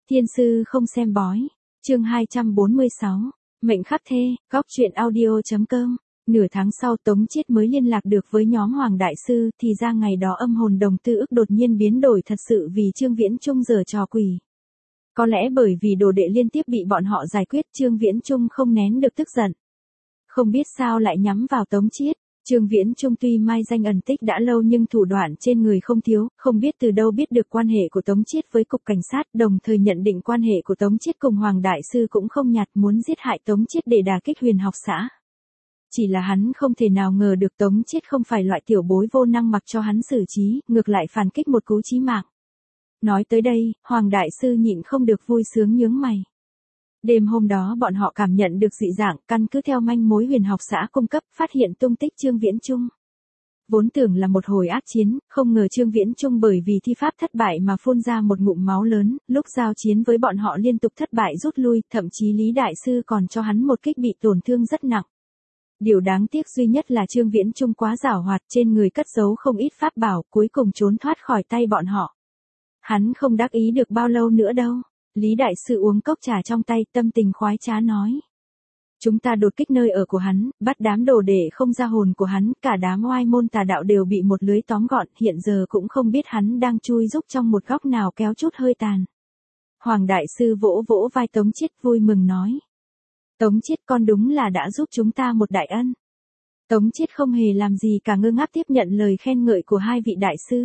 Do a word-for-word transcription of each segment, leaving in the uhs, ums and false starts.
Thiên sư không xem bói. Chương hai trăm bốn mươi sáu. Mệnh khắc thê, góc truyện audio.com. Nửa tháng sau Tống Chiết mới liên lạc được với nhóm Hoàng Đại Sư, thì ra ngày đó âm hồn đồng tư ức đột nhiên biến đổi thật sự vì Trương Viễn Trung giở trò quỷ. Có lẽ bởi vì đồ đệ liên tiếp bị bọn họ giải quyết, Trương Viễn Trung không nén được tức giận. Không biết sao lại nhắm vào Tống Chiết. Trương Viễn Trung tuy mai danh ẩn tích đã lâu nhưng thủ đoạn trên người không thiếu, không biết từ đâu biết được quan hệ của Tống Chiết với cục cảnh sát, đồng thời nhận định quan hệ của Tống Chiết cùng Hoàng Đại Sư cũng không nhạt, muốn giết hại Tống Chiết để đả kích Huyền Học xã. Chỉ là hắn không thể nào ngờ được Tống Chiết không phải loại tiểu bối vô năng mặc cho hắn xử trí, ngược lại phản kích một cú chí mạng. Nói tới đây, Hoàng Đại Sư nhịn không được vui sướng nhướng mày. Đêm hôm đó bọn họ cảm nhận được dị dạng, căn cứ theo manh mối Huyền Học xã cung cấp, phát hiện tung tích Trương Viễn Trung. Vốn tưởng là một hồi ác chiến, không ngờ Trương Viễn Trung bởi vì thi pháp thất bại mà phun ra một ngụm máu lớn, lúc giao chiến với bọn họ liên tục thất bại rút lui, thậm chí Lý Đại Sư còn cho hắn một kích bị tổn thương rất nặng. Điều đáng tiếc duy nhất là Trương Viễn Trung quá giảo hoạt, trên người cất giấu không ít pháp bảo, cuối cùng trốn thoát khỏi tay bọn họ. Hắn không đắc ý được bao lâu nữa đâu. Lý Đại Sư uống cốc trà trong tay, tâm tình khoái trá nói. Chúng ta đột kích nơi ở của hắn, bắt đám đồ để không ra hồn của hắn, cả đám oai môn tà đạo đều bị một lưới tóm gọn, hiện giờ cũng không biết hắn đang chui rúc trong một góc nào kéo chút hơi tàn. Hoàng Đại Sư vỗ vỗ vai Tống Chiết vui mừng nói. Tống Chiết con đúng là đã giúp chúng ta một đại ân. Tống Chiết không hề làm gì cả, ngơ ngác tiếp nhận lời khen ngợi của hai vị đại sư.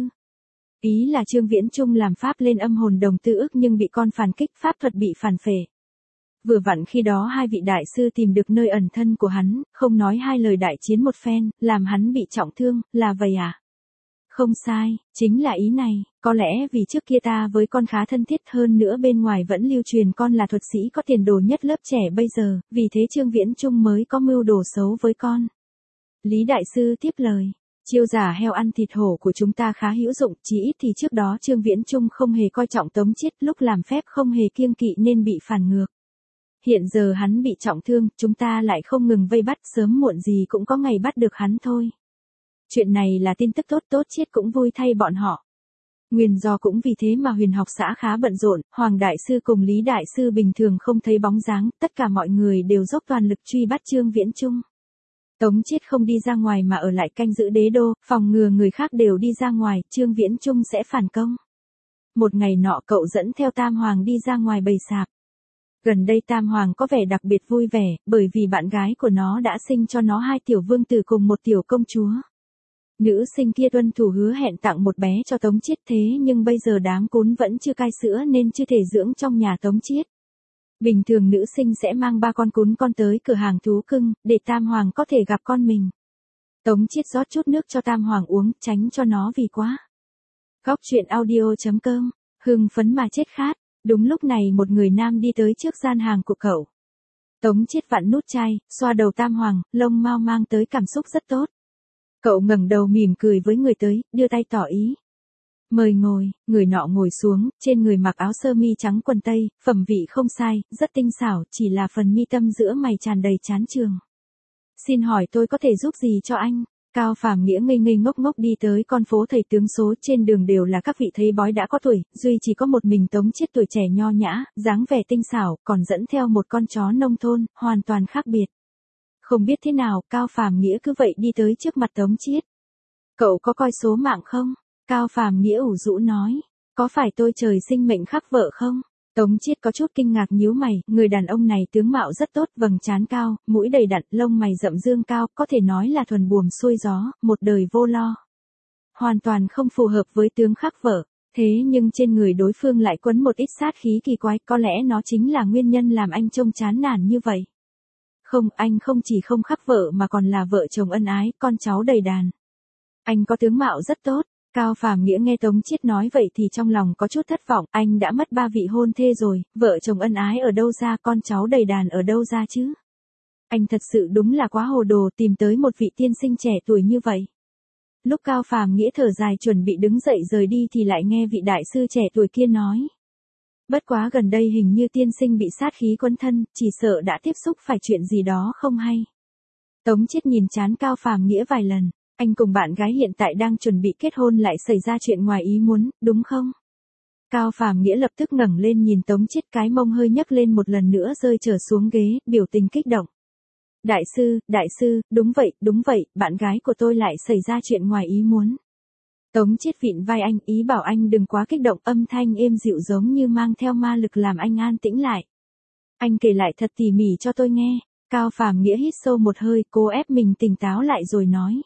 Ý là Trương Viễn Trung làm pháp lên âm hồn đồng tư ức nhưng bị con phản kích, pháp thuật bị phản phệ. Vừa vặn khi đó hai vị đại sư tìm được nơi ẩn thân của hắn, không nói hai lời đại chiến một phen, làm hắn bị trọng thương, là vậy à? Không sai, chính là ý này, có lẽ vì trước kia ta với con khá thân thiết, hơn nữa bên ngoài vẫn lưu truyền con là thuật sĩ có tiền đồ nhất lớp trẻ bây giờ, vì thế Trương Viễn Trung mới có mưu đồ xấu với con. Lý Đại Sư tiếp lời. Chiêu giả heo ăn thịt hổ của chúng ta khá hữu dụng, chỉ ít thì trước đó Trương Viễn Trung không hề coi trọng Tống Chiết, lúc làm phép không hề kiêng kỵ nên bị phản ngược. Hiện giờ hắn bị trọng thương, chúng ta lại không ngừng vây bắt, sớm muộn gì cũng có ngày bắt được hắn thôi. Chuyện này là tin tức tốt, Tốt Chiết cũng vui thay bọn họ. Nguyên do cũng vì thế mà Huyền Học xã khá bận rộn, Hoàng Đại Sư cùng Lý Đại Sư bình thường không thấy bóng dáng, tất cả mọi người đều dốc toàn lực truy bắt Trương Viễn Trung. Tống Chiết không đi ra ngoài mà ở lại canh giữ đế đô, phòng ngừa người khác đều đi ra ngoài, Trương Viễn Trung sẽ phản công. Một ngày nọ cậu dẫn theo Tam Hoàng đi ra ngoài bày sạp. Gần đây Tam Hoàng có vẻ đặc biệt vui vẻ, bởi vì bạn gái của nó đã sinh cho nó hai tiểu vương tử cùng một tiểu công chúa. Nữ sinh kia tuân thủ hứa hẹn tặng một bé cho Tống Chiết, thế nhưng bây giờ đám cún vẫn chưa cai sữa nên chưa thể dưỡng trong nhà Tống Chiết. Bình thường nữ sinh sẽ mang ba con cún con tới cửa hàng thú cưng, để Tam Hoàng có thể gặp con mình. Tống Chiết rót chút nước cho Tam Hoàng uống, tránh cho nó vì quá. Góc truyện audio.com, hưng phấn mà chết khát. Đúng lúc này một người nam đi tới trước gian hàng của cậu. Tống Chiết vặn nút chai, xoa đầu Tam Hoàng, lông mau mang tới cảm xúc rất tốt. Cậu ngẩng đầu mỉm cười với người tới, đưa tay tỏ ý. Mời ngồi, người nọ ngồi xuống, trên người mặc áo sơ mi trắng quần tây, phẩm vị không sai, rất tinh xảo, chỉ là phần mi tâm giữa mày tràn đầy chán chường. Xin hỏi tôi có thể giúp gì cho anh? Cao Phàm Nghĩa ngây ngây ngốc ngốc đi tới con phố thầy tướng số, trên đường đều là các vị thầy bói đã có tuổi, duy chỉ có một mình Tống Chiết tuổi trẻ nho nhã, dáng vẻ tinh xảo, còn dẫn theo một con chó nông thôn, hoàn toàn khác biệt. Không biết thế nào, Cao Phàm Nghĩa cứ vậy đi tới trước mặt Tống Chiết. Cậu có coi số mạng không? Cao Phàm Nghĩa ủ rũ nói, có phải tôi trời sinh mệnh khắc vợ không? Tống Chiết có chút kinh ngạc nhíu mày, người đàn ông này tướng mạo rất tốt, vầng trán cao, mũi đầy đặn, lông mày rậm dương cao, có thể nói là thuần buồm xuôi gió, một đời vô lo. Hoàn toàn không phù hợp với tướng khắc vợ, thế nhưng trên người đối phương lại quấn một ít sát khí kỳ quái, có lẽ nó chính là nguyên nhân làm anh trông chán nản như vậy. Không, anh không chỉ không khắc vợ mà còn là vợ chồng ân ái, con cháu đầy đàn. Anh có tướng mạo rất tốt. Cao Phàm Nghĩa nghe Tống Chiết nói vậy thì trong lòng có chút thất vọng, anh đã mất ba vị hôn thê rồi, vợ chồng ân ái ở đâu ra, con cháu đầy đàn ở đâu ra chứ? Anh thật sự đúng là quá hồ đồ, tìm tới một vị tiên sinh trẻ tuổi như vậy. Lúc Cao Phàm Nghĩa thở dài chuẩn bị đứng dậy rời đi thì lại nghe vị đại sư trẻ tuổi kia nói. Bất quá gần đây hình như tiên sinh bị sát khí quấn thân, chỉ sợ đã tiếp xúc phải chuyện gì đó không hay. Tống Chiết nhìn chán Cao Phàm Nghĩa vài lần. Anh cùng bạn gái hiện tại đang chuẩn bị kết hôn lại xảy ra chuyện ngoài ý muốn, đúng không? Cao Phàm Nghĩa lập tức ngẩng lên nhìn Tống Chiết, cái mông hơi nhấc lên một lần nữa rơi trở xuống ghế, biểu tình kích động. Đại sư, đại sư, đúng vậy, đúng vậy, bạn gái của tôi lại xảy ra chuyện ngoài ý muốn. Tống Chiết vịn vai anh, ý bảo anh đừng quá kích động, âm thanh êm dịu giống như mang theo ma lực làm anh an tĩnh lại. Anh kể lại thật tỉ mỉ cho tôi nghe. Cao Phàm Nghĩa hít sâu một hơi, cố ép mình tỉnh táo lại rồi nói.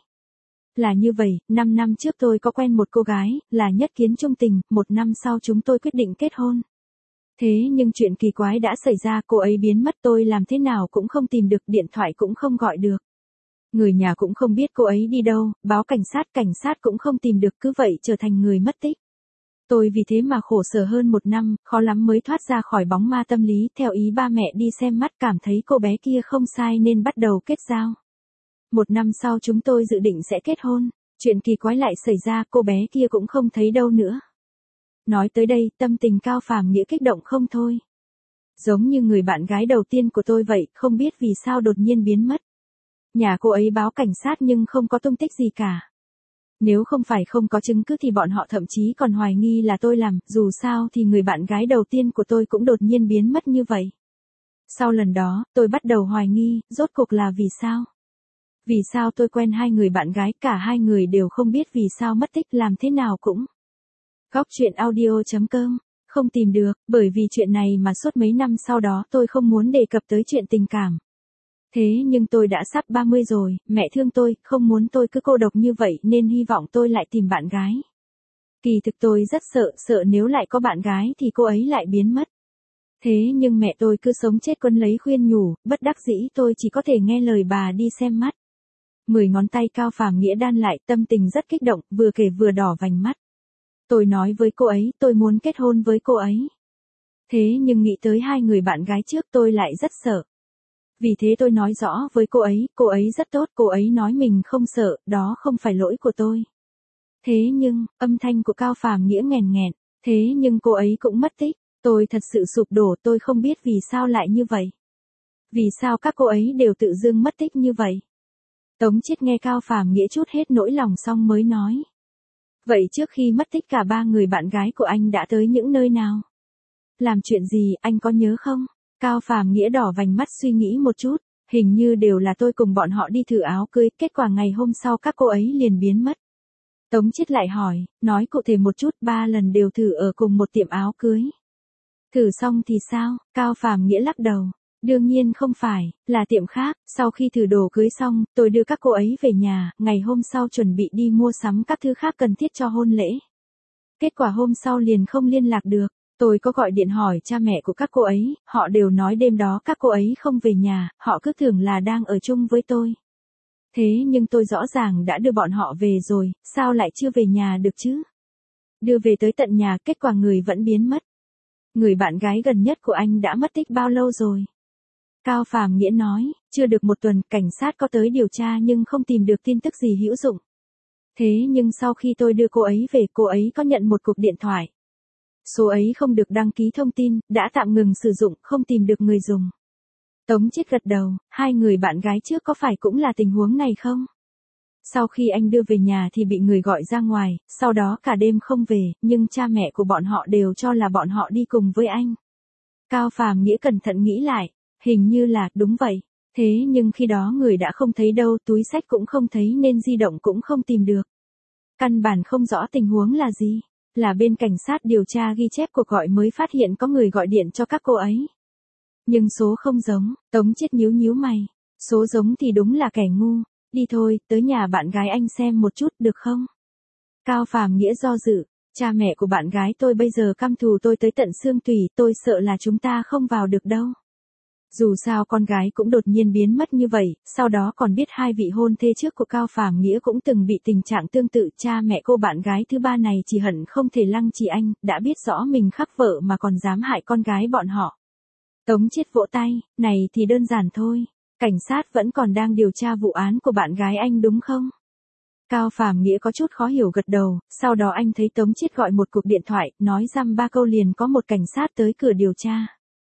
Là như vậy, năm năm trước tôi có quen một cô gái, là nhất kiến chung tình, một năm sau chúng tôi quyết định kết hôn. Thế nhưng chuyện kỳ quái đã xảy ra, cô ấy biến mất, tôi làm thế nào cũng không tìm được, điện thoại cũng không gọi được. Người nhà cũng không biết cô ấy đi đâu, báo cảnh sát, cảnh sát cũng không tìm được, cứ vậy trở thành người mất tích. Tôi vì thế mà khổ sở hơn một năm, khó lắm mới thoát ra khỏi bóng ma tâm lý, theo ý ba mẹ đi xem mắt, cảm thấy cô bé kia không sai nên bắt đầu kết giao. Một năm sau chúng tôi dự định sẽ kết hôn, chuyện kỳ quái lại xảy ra, cô bé kia cũng không thấy đâu nữa. Nói tới đây, tâm tình Cao Phàm Nghĩa kích động không thôi. Giống như người bạn gái đầu tiên của tôi vậy, không biết vì sao đột nhiên biến mất. Nhà cô ấy báo cảnh sát nhưng không có tung tích gì cả. Nếu không phải không có chứng cứ thì bọn họ thậm chí còn hoài nghi là tôi làm, dù sao thì người bạn gái đầu tiên của tôi cũng đột nhiên biến mất như vậy. Sau lần đó, tôi bắt đầu hoài nghi, rốt cuộc là vì sao? Vì sao tôi quen hai người bạn gái, cả hai người đều không biết vì sao mất tích, làm thế nào cũng. Góc truyện audio chấm com, không tìm được, bởi vì chuyện này mà suốt mấy năm sau đó tôi không muốn đề cập tới chuyện tình cảm. Thế nhưng tôi đã sắp ba mươi rồi, mẹ thương tôi, không muốn tôi cứ cô độc như vậy nên hy vọng tôi lại tìm bạn gái. Kỳ thực tôi rất sợ, sợ nếu lại có bạn gái thì cô ấy lại biến mất. Thế nhưng mẹ tôi cứ sống chết quấn lấy khuyên nhủ, bất đắc dĩ tôi chỉ có thể nghe lời bà đi xem mắt. Mười ngón tay Cao Phàm Nghĩa đan lại, tâm tình rất kích động, vừa kể vừa đỏ vành mắt. Tôi nói với cô ấy, tôi muốn kết hôn với cô ấy. Thế nhưng nghĩ tới hai người bạn gái trước tôi lại rất sợ. Vì thế tôi nói rõ với cô ấy, cô ấy rất tốt, cô ấy nói mình không sợ, đó không phải lỗi của tôi. Thế nhưng, âm thanh của Cao Phàm Nghĩa nghèn nghẹn, thế nhưng cô ấy cũng mất tích, tôi thật sự sụp đổ, tôi không biết vì sao lại như vậy. Vì sao các cô ấy đều tự dưng mất tích như vậy? Tống Chiết nghe Cao Phàm Nghĩa chút hết nỗi lòng xong mới nói. Vậy trước khi mất tích cả ba người bạn gái của anh đã tới những nơi nào? Làm chuyện gì, anh có nhớ không? Cao Phàm Nghĩa đỏ vành mắt suy nghĩ một chút, hình như đều là tôi cùng bọn họ đi thử áo cưới, kết quả ngày hôm sau các cô ấy liền biến mất. Tống Chiết lại hỏi, nói cụ thể một chút, ba lần đều thử ở cùng một tiệm áo cưới. Thử xong thì sao? Cao Phàm Nghĩa lắc đầu. Đương nhiên không phải, là tiệm khác, sau khi thử đồ cưới xong, tôi đưa các cô ấy về nhà, ngày hôm sau chuẩn bị đi mua sắm các thứ khác cần thiết cho hôn lễ. Kết quả hôm sau liền không liên lạc được, tôi có gọi điện hỏi cha mẹ của các cô ấy, họ đều nói đêm đó các cô ấy không về nhà, họ cứ tưởng là đang ở chung với tôi. Thế nhưng tôi rõ ràng đã đưa bọn họ về rồi, sao lại chưa về nhà được chứ? Đưa về tới tận nhà, kết quả người vẫn biến mất. Người bạn gái gần nhất của anh đã mất tích bao lâu rồi? Cao Phàm Nghĩa nói, chưa được một tuần, cảnh sát có tới điều tra nhưng không tìm được tin tức gì hữu dụng. Thế nhưng sau khi tôi đưa cô ấy về, cô ấy có nhận một cuộc điện thoại. Số ấy không được đăng ký thông tin, đã tạm ngừng sử dụng, không tìm được người dùng. Tống Chiết gật đầu, hai người bạn gái trước có phải cũng là tình huống này không? Sau khi anh đưa về nhà thì bị người gọi ra ngoài, sau đó cả đêm không về, nhưng cha mẹ của bọn họ đều cho là bọn họ đi cùng với anh. Cao Phàm Nghĩa cẩn thận nghĩ lại, hình như là, đúng vậy. Thế nhưng khi đó người đã không thấy đâu, túi xách cũng không thấy nên di động cũng không tìm được. Căn bản không rõ tình huống là gì. Là bên cảnh sát điều tra ghi chép cuộc gọi mới phát hiện có người gọi điện cho các cô ấy. Nhưng số không giống, Tống Chiết nhíu nhíu mày. Số giống thì đúng là kẻ ngu. Đi thôi, tới nhà bạn gái anh xem một chút, được không? Cao Phàm Nghĩa do dự. Cha mẹ của bạn gái tôi bây giờ căm thù tôi tới tận xương tủy, tôi sợ là chúng ta không vào được đâu. Dù sao con gái cũng đột nhiên biến mất như vậy, sau đó còn biết hai vị hôn thê trước của Cao Phàm Nghĩa cũng từng bị tình trạng tương tự, cha mẹ cô bạn gái thứ ba này chỉ hận không thể lăng trì anh, đã biết rõ mình khắc vợ mà còn dám hại con gái bọn họ. Tống Chiết vỗ tay, này thì đơn giản thôi, cảnh sát vẫn còn đang điều tra vụ án của bạn gái anh đúng không? Cao Phàm Nghĩa có chút khó hiểu gật đầu, sau đó anh thấy Tống Chiết gọi một cuộc điện thoại, nói dăm ba câu liền có một cảnh sát tới cửa điều tra.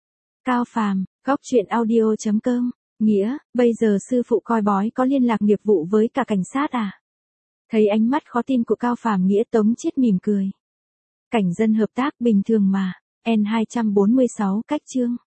Cao Phàm, góc truyện audio chấm com, Nghĩa, bây giờ sư phụ coi bói có liên lạc nghiệp vụ với cả cảnh sát à? Thấy ánh mắt khó tin của Cao Phàm Nghĩa, Tống Chiết mỉm cười. Cảnh dân hợp tác bình thường mà. N hai trăm bốn mươi sáu cách chương.